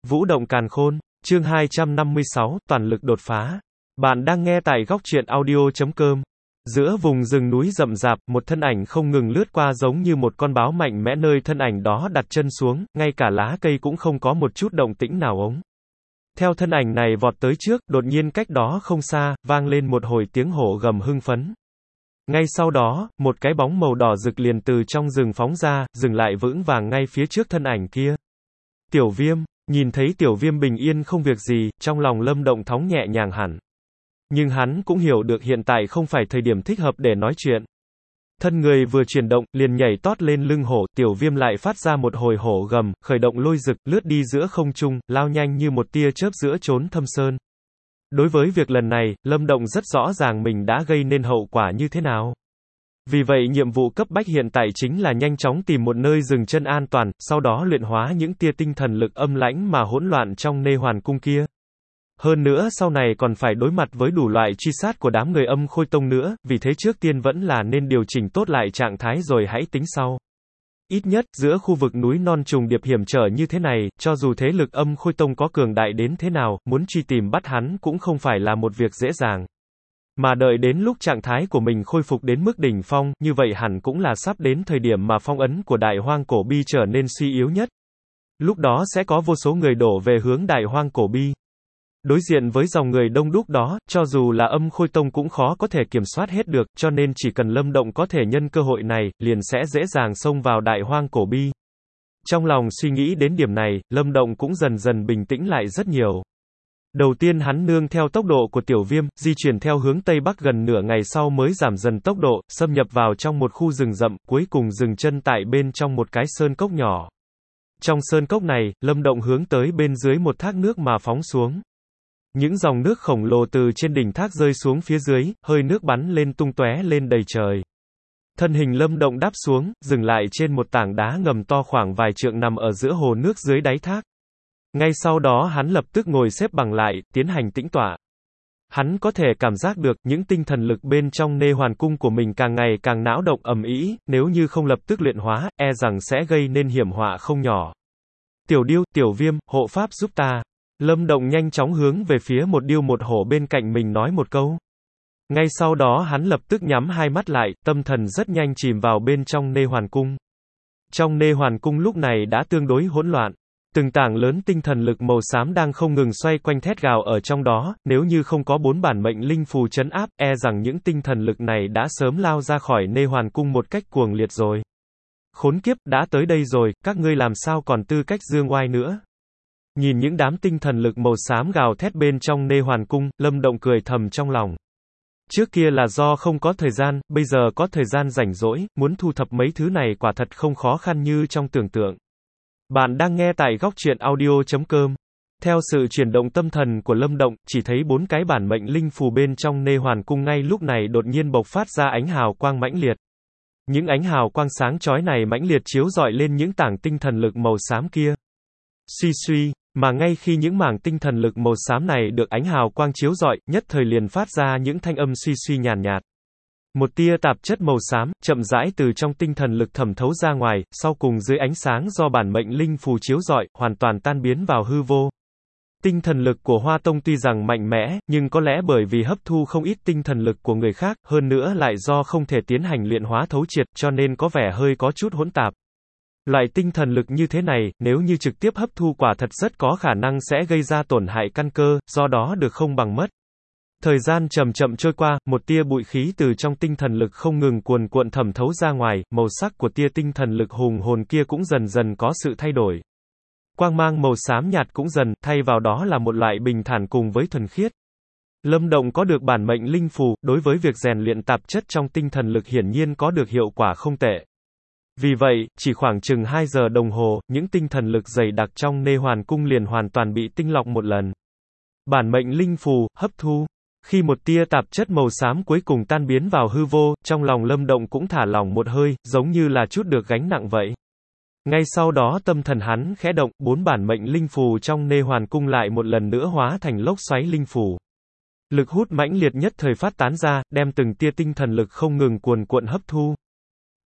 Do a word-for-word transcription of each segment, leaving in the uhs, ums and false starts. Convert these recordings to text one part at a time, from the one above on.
Vũ động càn khôn, chương hai trăm năm mươi sáu, toàn lực đột phá. Bạn đang nghe tại góc truyện audio chấm com. Giữa vùng rừng núi rậm rạp, một thân ảnh không ngừng lướt qua giống như một con báo mạnh mẽ, nơi thân ảnh đó đặt chân xuống, ngay cả lá cây cũng không có một chút động tĩnh nào ống. Theo thân ảnh này vọt tới trước, đột nhiên cách đó không xa, vang lên một hồi tiếng hổ gầm hưng phấn. Ngay sau đó, một cái bóng màu đỏ rực liền từ trong rừng phóng ra, dừng lại vững vàng ngay phía trước thân ảnh kia. Tiểu Viêm, nhìn thấy Tiểu Viêm bình yên không việc gì, trong lòng Lâm Động thóng nhẹ nhàng hẳn. Nhưng hắn cũng hiểu được hiện tại không phải thời điểm thích hợp để nói chuyện. Thân người vừa chuyển động, liền nhảy tót lên lưng hổ, Tiểu Viêm lại phát ra một hồi hổ gầm, khởi động lôi rực, lướt đi giữa không trung, lao nhanh như một tia chớp giữa chốn thâm sơn. Đối với việc lần này, Lâm Động rất rõ ràng mình đã gây nên hậu quả như thế nào. Vì vậy nhiệm vụ cấp bách hiện tại chính là nhanh chóng tìm một nơi dừng chân an toàn, sau đó luyện hóa những tia tinh thần lực âm lãnh mà hỗn loạn trong Nê Hoàn Cung kia. Hơn nữa sau này còn phải đối mặt với đủ loại truy sát của đám người Âm Khôi Tông nữa, vì thế trước tiên vẫn là nên điều chỉnh tốt lại trạng thái rồi hãy tính sau. Ít nhất, giữa khu vực núi non trùng điệp hiểm trở như thế này, cho dù thế lực Âm Khôi Tông có cường đại đến thế nào, muốn truy tìm bắt hắn cũng không phải là một việc dễ dàng. Mà đợi đến lúc trạng thái của mình khôi phục đến mức đỉnh phong, như vậy hẳn cũng là sắp đến thời điểm mà phong ấn của Đại Hoang Cổ Bi trở nên suy yếu nhất. Lúc đó sẽ có vô số người đổ về hướng Đại Hoang Cổ Bi. Đối diện với dòng người đông đúc đó, cho dù là Âm Khôi Tông cũng khó có thể kiểm soát hết được, cho nên chỉ cần Lâm Động có thể nhân cơ hội này, liền sẽ dễ dàng xông vào Đại Hoang Cổ Bi. Trong lòng suy nghĩ đến điểm này, Lâm Động cũng dần dần bình tĩnh lại rất nhiều. Đầu tiên hắn nương theo tốc độ của Tiểu Viêm, di chuyển theo hướng Tây Bắc, gần nửa ngày sau mới giảm dần tốc độ, xâm nhập vào trong một khu rừng rậm, cuối cùng dừng chân tại bên trong một cái sơn cốc nhỏ. Trong sơn cốc này, Lâm Động hướng tới bên dưới một thác nước mà phóng xuống. Những dòng nước khổng lồ từ trên đỉnh thác rơi xuống phía dưới, hơi nước bắn lên tung tóe lên đầy trời. Thân hình Lâm Động đáp xuống, dừng lại trên một tảng đá ngầm to khoảng vài trượng nằm ở giữa hồ nước dưới đáy thác. Ngay sau đó hắn lập tức ngồi xếp bằng lại, tiến hành tĩnh tọa. Hắn có thể cảm giác được, những tinh thần lực bên trong Nê Hoàn Cung của mình càng ngày càng náo động ầm ĩ, nếu như không lập tức luyện hóa, e rằng sẽ gây nên hiểm họa không nhỏ. Tiểu Điêu, Tiểu Viêm, hộ pháp giúp ta. Lâm Động nhanh chóng hướng về phía một điêu một hổ bên cạnh mình nói một câu. Ngay sau đó hắn lập tức nhắm hai mắt lại, tâm thần rất nhanh chìm vào bên trong Nê Hoàn Cung. Trong Nê Hoàn Cung lúc này đã tương đối hỗn loạn. Từng tảng lớn tinh thần lực màu xám đang không ngừng xoay quanh thét gào ở trong đó, nếu như không có bốn bản mệnh linh phù trấn áp, e rằng những tinh thần lực này đã sớm lao ra khỏi Nê Hoàn Cung một cách cuồng liệt rồi. Khốn kiếp, đã tới đây rồi, các ngươi làm sao còn tư cách dương oai nữa. Nhìn những đám tinh thần lực màu xám gào thét bên trong Nê Hoàn Cung, Lâm Động cười thầm trong lòng. Trước kia là do không có thời gian, bây giờ có thời gian rảnh rỗi, muốn thu thập mấy thứ này quả thật không khó khăn như trong tưởng tượng. Bạn đang nghe tại góc truyện audio chấm com. Theo sự chuyển động tâm thần của Lâm Động, chỉ thấy bốn cái bản mệnh linh phù bên trong Nê Hoàn Cung ngay lúc này đột nhiên bộc phát ra ánh hào quang mãnh liệt. Những ánh hào quang sáng chói này mãnh liệt chiếu rọi lên những tảng tinh thần lực màu xám kia. Suy suy, mà ngay khi những mảng tinh thần lực màu xám này được ánh hào quang chiếu rọi, nhất thời liền phát ra những thanh âm suy suy nhàn nhạt. Một tia tạp chất màu xám, chậm rãi từ trong tinh thần lực thẩm thấu ra ngoài, sau cùng dưới ánh sáng do bản mệnh linh phù chiếu rọi, hoàn toàn tan biến vào hư vô. Tinh thần lực của Hoa Tông tuy rằng mạnh mẽ, nhưng có lẽ bởi vì hấp thu không ít tinh thần lực của người khác, hơn nữa lại do không thể tiến hành luyện hóa thấu triệt, cho nên có vẻ hơi có chút hỗn tạp. Loại tinh thần lực như thế này, nếu như trực tiếp hấp thu quả thật rất có khả năng sẽ gây ra tổn hại căn cơ, do đó được không bằng mất. Thời gian chậm chậm trôi qua, một tia bụi khí từ trong tinh thần lực không ngừng cuồn cuộn thẩm thấu ra ngoài, màu sắc của tia tinh thần lực hùng hồn kia cũng dần dần có sự thay đổi. Quang mang màu xám nhạt cũng dần, thay vào đó là một loại bình thản cùng với thuần khiết. Lâm Động có được bản mệnh linh phù, đối với việc rèn luyện tạp chất trong tinh thần lực hiển nhiên có được hiệu quả không tệ. Vì vậy, chỉ khoảng chừng hai giờ đồng hồ, những tinh thần lực dày đặc trong Nê Hoàn Cung liền hoàn toàn bị tinh lọc một lần. Bản mệnh linh phù, hấp thu. Khi một tia tạp chất màu xám cuối cùng tan biến vào hư vô, trong lòng Lâm Động cũng thả lỏng một hơi, giống như là chút được gánh nặng vậy. Ngay sau đó tâm thần hắn khẽ động, bốn bản mệnh linh phù trong Nê Hoàn Cung lại một lần nữa hóa thành lốc xoáy linh phù. Lực hút mãnh liệt nhất thời phát tán ra, đem từng tia tinh thần lực không ngừng cuồn cuộn hấp thu.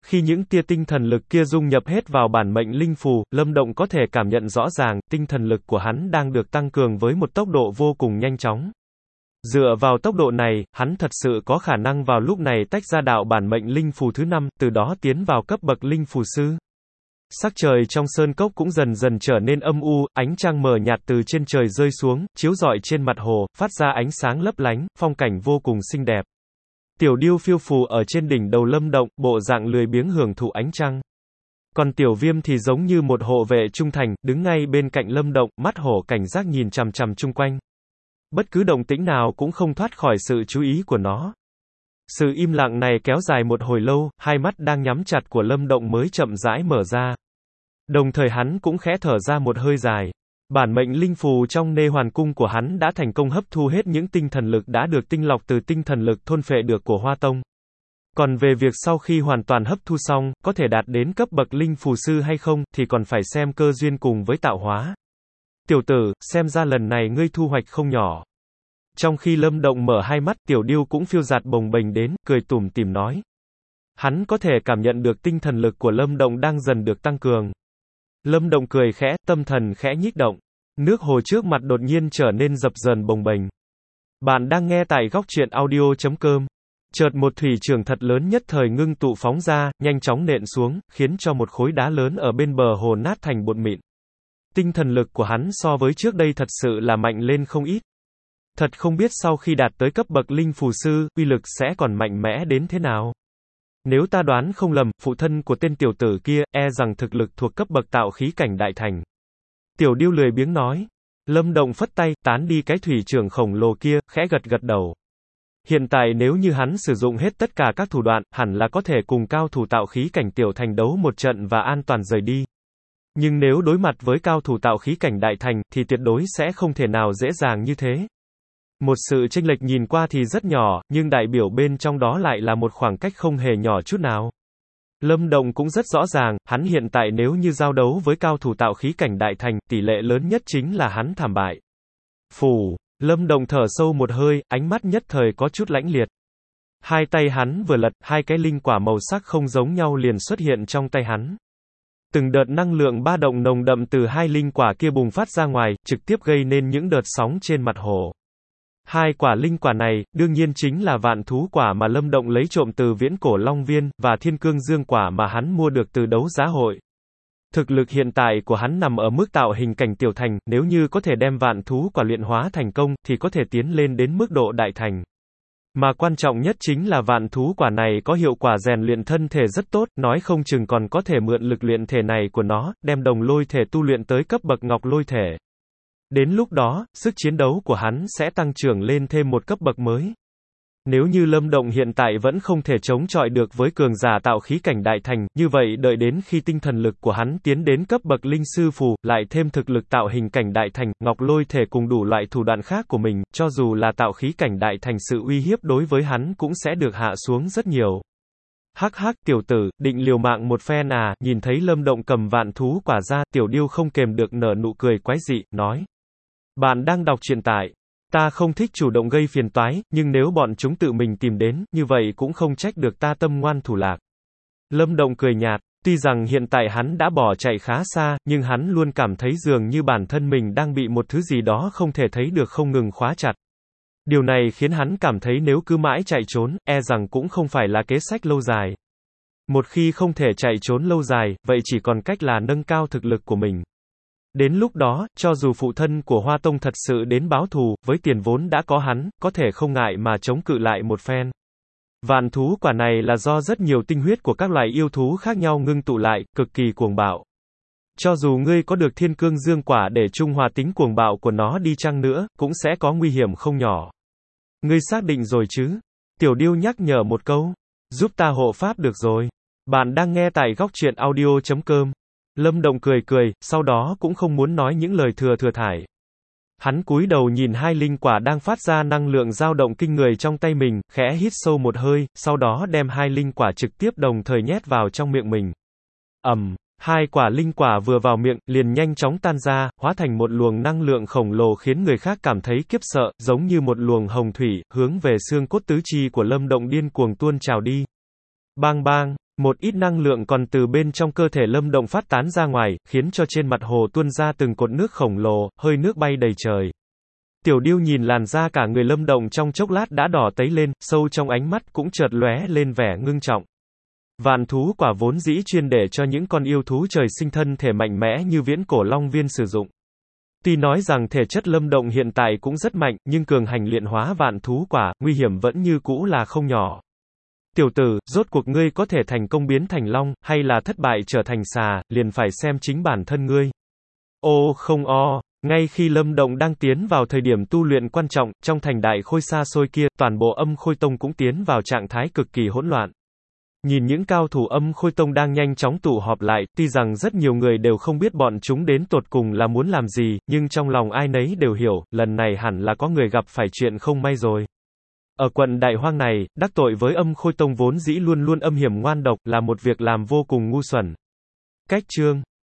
Khi những tia tinh thần lực kia dung nhập hết vào bản mệnh linh phù, Lâm Động có thể cảm nhận rõ ràng, tinh thần lực của hắn đang được tăng cường với một tốc độ vô cùng nhanh chóng. Dựa vào tốc độ này, hắn thật sự có khả năng vào lúc này tách ra đạo bản mệnh linh phù thứ năm, từ đó tiến vào cấp bậc linh phù sư. Sắc trời trong sơn cốc cũng dần dần trở nên âm u, ánh trăng mờ nhạt từ trên trời rơi xuống, chiếu rọi trên mặt hồ, phát ra ánh sáng lấp lánh, phong cảnh vô cùng xinh đẹp. Tiểu điêu phiêu phù ở trên đỉnh đầu Lâm Động, bộ dạng lười biếng hưởng thụ ánh trăng. Còn Tiểu Viêm thì giống như một hộ vệ trung thành, đứng ngay bên cạnh Lâm Động, mắt hổ cảnh giác nhìn chằm chằm chung quanh. Bất cứ động tĩnh nào cũng không thoát khỏi sự chú ý của nó. Sự im lặng này kéo dài một hồi lâu, hai mắt đang nhắm chặt của Lâm Động mới chậm rãi mở ra. Đồng thời hắn cũng khẽ thở ra một hơi dài. Bản mệnh linh phù trong nê hoàn cung của hắn đã thành công hấp thu hết những tinh thần lực đã được tinh lọc từ tinh thần lực thôn phệ được của Hoa Tông. Còn về việc sau khi hoàn toàn hấp thu xong, có thể đạt đến cấp bậc linh phù sư hay không, thì còn phải xem cơ duyên cùng với tạo hóa. Tiểu tử, xem ra lần này ngươi thu hoạch không nhỏ. Trong khi Lâm Động mở hai mắt, Tiểu Điêu cũng phiêu dạt bồng bềnh đến, cười tủm tỉm nói. Hắn có thể cảm nhận được tinh thần lực của Lâm Động đang dần được tăng cường. Lâm Động cười khẽ, tâm thần khẽ nhích động. Nước hồ trước mặt đột nhiên trở nên dập dờn bồng bềnh. Bạn đang nghe tại góc truyện audio chấm com. Chợt một thủy trường thật lớn nhất thời ngưng tụ phóng ra, nhanh chóng nện xuống, khiến cho một khối đá lớn ở bên bờ hồ nát thành bột mịn. Tinh thần lực của hắn so với trước đây thật sự là mạnh lên không ít. Thật không biết sau khi đạt tới cấp bậc linh phù sư, uy lực sẽ còn mạnh mẽ đến thế nào. Nếu ta đoán không lầm, phụ thân của tên tiểu tử kia, e rằng thực lực thuộc cấp bậc tạo khí cảnh đại thành. Tiểu Điêu lười biếng nói. Lâm Động phất tay, tán đi cái thủy trường khổng lồ kia, khẽ gật gật đầu. Hiện tại nếu như hắn sử dụng hết tất cả các thủ đoạn, hẳn là có thể cùng cao thủ tạo khí cảnh tiểu thành đấu một trận và an toàn rời đi. Nhưng nếu đối mặt với cao thủ tạo khí cảnh đại thành, thì tuyệt đối sẽ không thể nào dễ dàng như thế. Một sự chênh lệch nhìn qua thì rất nhỏ, nhưng đại biểu bên trong đó lại là một khoảng cách không hề nhỏ chút nào. Lâm Động cũng rất rõ ràng, hắn hiện tại nếu như giao đấu với cao thủ tạo khí cảnh đại thành, tỷ lệ lớn nhất chính là hắn thảm bại. Phù, Lâm Động thở sâu một hơi, ánh mắt nhất thời có chút lãnh liệt. Hai tay hắn vừa lật, hai cái linh quả màu sắc không giống nhau liền xuất hiện trong tay hắn. Từng đợt năng lượng ba động nồng đậm từ hai linh quả kia bùng phát ra ngoài, trực tiếp gây nên những đợt sóng trên mặt hồ. Hai quả linh quả này, đương nhiên chính là vạn thú quả mà Lâm Động lấy trộm từ viễn cổ Long Viên, và thiên cương dương quả mà hắn mua được từ đấu giá hội. Thực lực hiện tại của hắn nằm ở mức tạo hình cảnh tiểu thành, nếu như có thể đem vạn thú quả luyện hóa thành công, thì có thể tiến lên đến mức độ đại thành. Mà quan trọng nhất chính là vạn thú quả này có hiệu quả rèn luyện thân thể rất tốt, nói không chừng còn có thể mượn lực luyện thể này của nó, đem đồng lôi thể tu luyện tới cấp bậc ngọc lôi thể. Đến lúc đó, sức chiến đấu của hắn sẽ tăng trưởng lên thêm một cấp bậc mới. Nếu như Lâm Động hiện tại vẫn không thể chống chọi được với cường giả tạo khí cảnh đại thành, như vậy đợi đến khi tinh thần lực của hắn tiến đến cấp bậc linh sư phù, lại thêm thực lực tạo hình cảnh đại thành, ngọc lôi thể cùng đủ loại thủ đoạn khác của mình, cho dù là tạo khí cảnh đại thành sự uy hiếp đối với hắn cũng sẽ được hạ xuống rất nhiều. Hắc hắc, tiểu tử, định liều mạng một phen à, nhìn thấy Lâm Động cầm vạn thú quả ra, Tiểu Điêu không kềm được nở nụ cười quái dị, nói. Bạn đang đọc truyện tại. Ta không thích chủ động gây phiền toái, nhưng nếu bọn chúng tự mình tìm đến, như vậy cũng không trách được ta tâm ngoan thủ lạc. Lâm Động cười nhạt, tuy rằng hiện tại hắn đã bỏ chạy khá xa, nhưng hắn luôn cảm thấy dường như bản thân mình đang bị một thứ gì đó không thể thấy được không ngừng khóa chặt. Điều này khiến hắn cảm thấy nếu cứ mãi chạy trốn, e rằng cũng không phải là kế sách lâu dài. Một khi không thể chạy trốn lâu dài, vậy chỉ còn cách là nâng cao thực lực của mình. Đến lúc đó, cho dù phụ thân của Hoa Tông thật sự đến báo thù, với tiền vốn đã có hắn, có thể không ngại mà chống cự lại một phen. Vạn thú quả này là do rất nhiều tinh huyết của các loài yêu thú khác nhau ngưng tụ lại, cực kỳ cuồng bạo. Cho dù ngươi có được thiên cương dương quả để trung hòa tính cuồng bạo của nó đi chăng nữa, cũng sẽ có nguy hiểm không nhỏ. Ngươi xác định rồi chứ? Tiểu Điêu nhắc nhở một câu. Giúp ta hộ pháp được rồi. Bạn đang nghe tại góc truyện audio chấm com. Lâm Động cười cười, sau đó cũng không muốn nói những lời thừa thừa thải. Hắn cúi đầu nhìn hai linh quả đang phát ra năng lượng dao động kinh người trong tay mình, khẽ hít sâu một hơi, sau đó đem hai linh quả trực tiếp đồng thời nhét vào trong miệng mình. Ầm, um, hai quả linh quả vừa vào miệng, liền nhanh chóng tan ra, hóa thành một luồng năng lượng khổng lồ khiến người khác cảm thấy kiếp sợ, giống như một luồng hồng thủy, hướng về xương cốt tứ chi của Lâm Động điên cuồng tuôn trào đi. Bang bang. Một ít năng lượng còn từ bên trong cơ thể Lâm Động phát tán ra ngoài, khiến cho trên mặt hồ tuôn ra từng cột nước khổng lồ, hơi nước bay đầy trời. Tiểu Điêu nhìn làn da cả người Lâm Động trong chốc lát đã đỏ tấy lên, sâu trong ánh mắt cũng chợt lóe lên vẻ ngưng trọng. Vạn thú quả vốn dĩ chuyên để cho những con yêu thú trời sinh thân thể mạnh mẽ như viễn cổ long viên sử dụng. Tuy nói rằng thể chất Lâm Động hiện tại cũng rất mạnh, nhưng cường hành luyện hóa vạn thú quả, nguy hiểm vẫn như cũ là không nhỏ. Tiểu tử, rốt cuộc ngươi có thể thành công biến thành long, hay là thất bại trở thành xà, liền phải xem chính bản thân ngươi. Ô không o, ngay khi Lâm Động đang tiến vào thời điểm tu luyện quan trọng, trong thành đại khôi xa xôi kia, toàn bộ Âm Khôi Tông cũng tiến vào trạng thái cực kỳ hỗn loạn. Nhìn những cao thủ Âm Khôi Tông đang nhanh chóng tụ họp lại, tuy rằng rất nhiều người đều không biết bọn chúng đến tột cùng là muốn làm gì, nhưng trong lòng ai nấy đều hiểu, lần này hẳn là có người gặp phải chuyện không may rồi. Ở quận Đại Hoang này, đắc tội với Âm Khôi Tông vốn dĩ luôn luôn âm hiểm ngoan độc, là một việc làm vô cùng ngu xuẩn. Cách chương